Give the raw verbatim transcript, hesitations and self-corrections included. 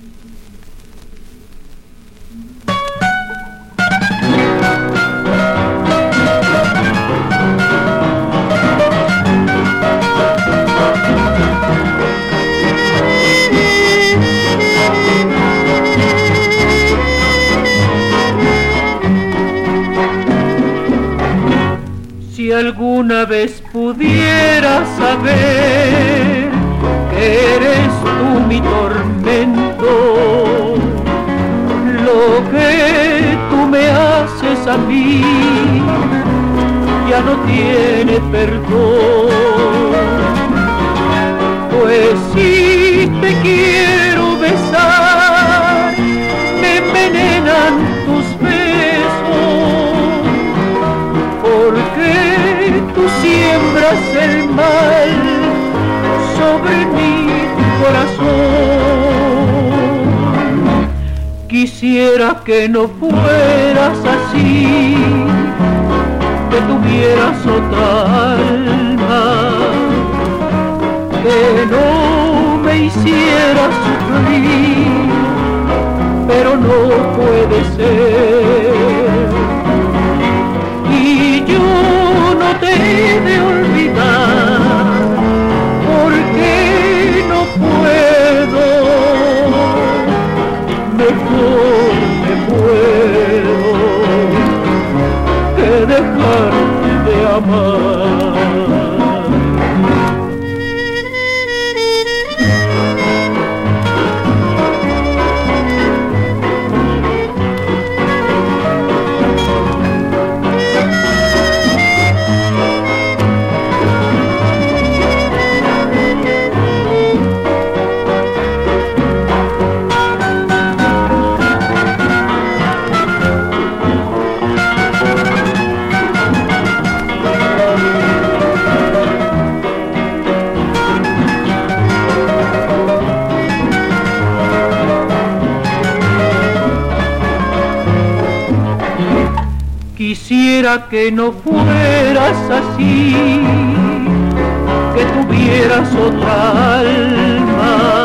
Si alguna vez pudiera saber que eres tú mi tormento, lo que tú me haces a mí ya no tiene perdón. Pues si te quiero besar, me envenenan tus besos, porque tú siembras el mal sobre mi corazón. Quisiera que no fueras así, que tuvieras otra alma, que no me hicieras sufrir, pero no puede ser. Y yo no te he de olvidar, porque no puedo, mejor me puedo que dejarte de amar. Quisiera que no fueras así, que tuvieras otra alma,